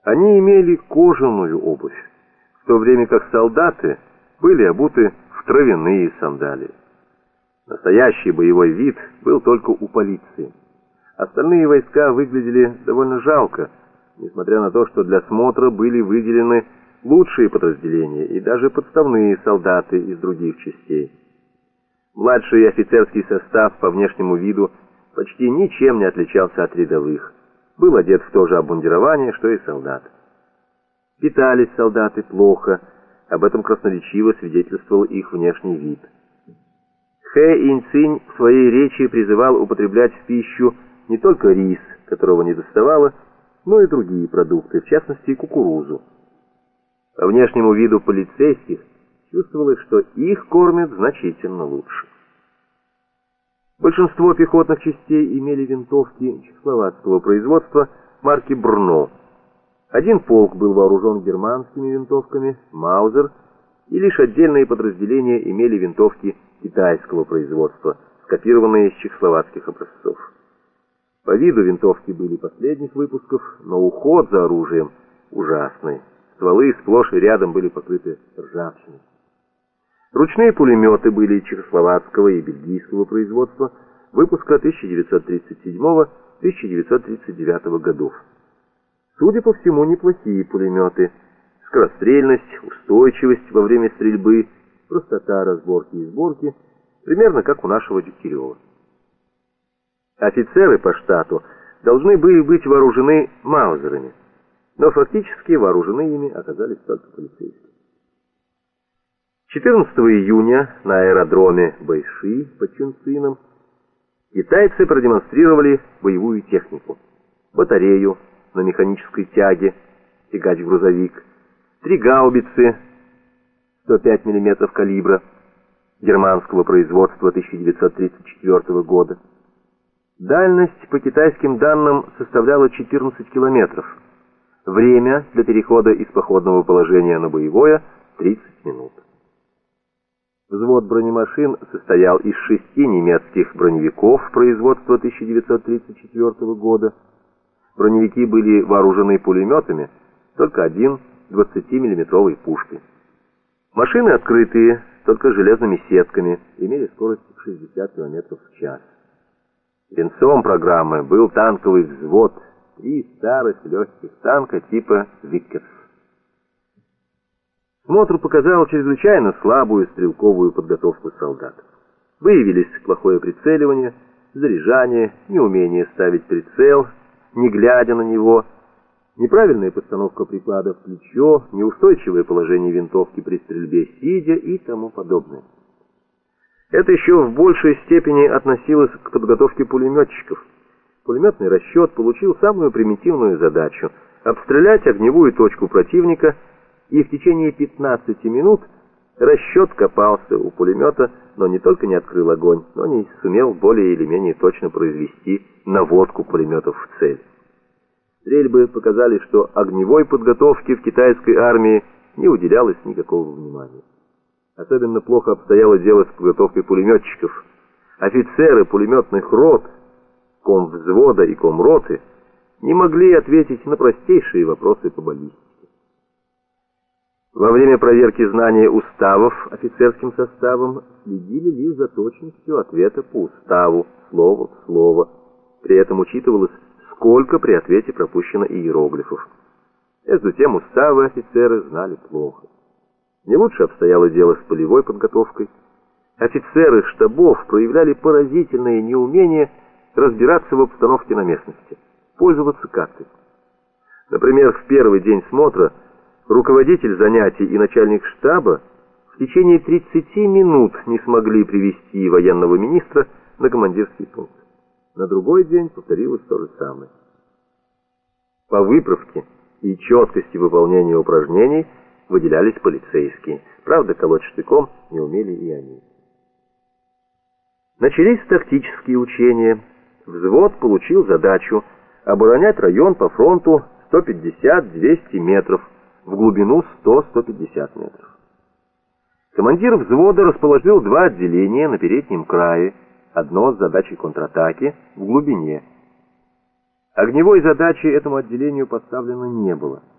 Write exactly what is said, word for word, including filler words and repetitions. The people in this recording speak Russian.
Они имели кожаную обувь, в то время как солдаты были обуты в травяные сандалии. Настоящий боевой вид был только у полиции. Остальные войска выглядели довольно жалко, несмотря на то, что для смотра были выделены лучшие подразделения и даже подставные солдаты из других частей. Младший офицерский состав по внешнему виду почти ничем не отличался от рядовых. Был одет в то же обмундирование, что и солдаты. Питались солдаты плохо, об этом красноречиво свидетельствовал их внешний вид. Хэ Инь-цинь в своей речи призывал употреблять в пищу не только рис, которого не доставало, но и другие продукты, в частности кукурузу. По внешнему виду полицейских чувствовалось, что их кормят значительно лучше. Большинство пехотных частей имели винтовки чехословацкого производства марки «Брно». Один полк был вооружен германскими винтовками «Маузер», и лишь отдельные подразделения имели винтовки китайского производства, скопированные из чехословацких образцов. По виду винтовки были последних выпусков, но уход за оружием ужасный. Стволы сплошь и рядом были покрыты ржавчиной. Ручные пулеметы были чехословацкого и бельгийского производства, выпуска тысяча девятьсот тридцать седьмого — тысяча девятьсот тридцать девятого годов. Судя по всему, неплохие пулеметы. Скорострельность, устойчивость во время стрельбы, простота разборки и сборки, примерно как у нашего Дегтярева. Офицеры по штату должны были быть вооружены маузерами, но фактически вооружены ими оказались только полицейские. четырнадцатого июня на аэродроме Байши под Чунцином китайцы продемонстрировали боевую технику. Батарею на механической тяге, тягач-грузовик, три гаубицы сто пять миллиметров калибра германского производства тысяча девятьсот тридцать четвёртого года. Дальность по китайским данным составляла четырнадцать километров. Время для перехода из походного положения на боевое — тридцать минут. Взвод бронемашин состоял из шести немецких броневиков производства тысяча девятьсот тридцать четвёртого года. Броневики были вооружены пулеметами, только один двадцатимиллиметровой пушкой. Машины открытые, только железными сетками, имели скорость шестьдесят километров в час. Венцом программы был танковый взвод, три старых легких танка типа «Виккерс». Смотр показал чрезвычайно слабую стрелковую подготовку солдат. Выявились плохое прицеливание, заряжание, неумение ставить прицел, не глядя на него, неправильная постановка приклада в плечо, неустойчивое положение винтовки при стрельбе сидя и тому подобное. Это еще в большей степени относилось к подготовке пулеметчиков. Пулеметный расчет получил самую примитивную задачу — обстрелять огневую точку противника, и в течение пятнадцати минут расчет копался у пулемета, но не только не открыл огонь, но не сумел более или менее точно произвести наводку пулеметов в цель. Стрельбы показали, что огневой подготовке в китайской армии не уделялось никакого внимания. Особенно плохо обстояло дело с подготовкой пулеметчиков. Офицеры пулеметных рот, комвзвода и комроты, не могли ответить на простейшие вопросы по баллистике. Во время проверки знания уставов офицерским составом следили лишь за точностью ответа по уставу, слово в слово. При этом учитывалось, сколько при ответе пропущено иероглифов. Между тем уставы офицеры знали плохо. Не лучше обстояло дело с полевой подготовкой. Офицеры штабов проявляли поразительное неумение разбираться в обстановке на местности, пользоваться картой. Например, в первый день смотра руководитель занятий и начальник штаба в течение тридцати минут не смогли привести военного министра на командирский пункт. На другой день повторилось то же самое. По выправке и четкости выполнения упражнений выделялись полицейские. Правда, колоть штыком не умели и они. Начались тактические учения. Взвод получил задачу оборонять район по фронту сто пятьдесят — двести метров, в глубину сто — сто пятьдесят метров. Командир взвода расположил два отделения на переднем крае, одно с задачей контратаки в глубине. Огневой задачи этому отделению поставлено не было.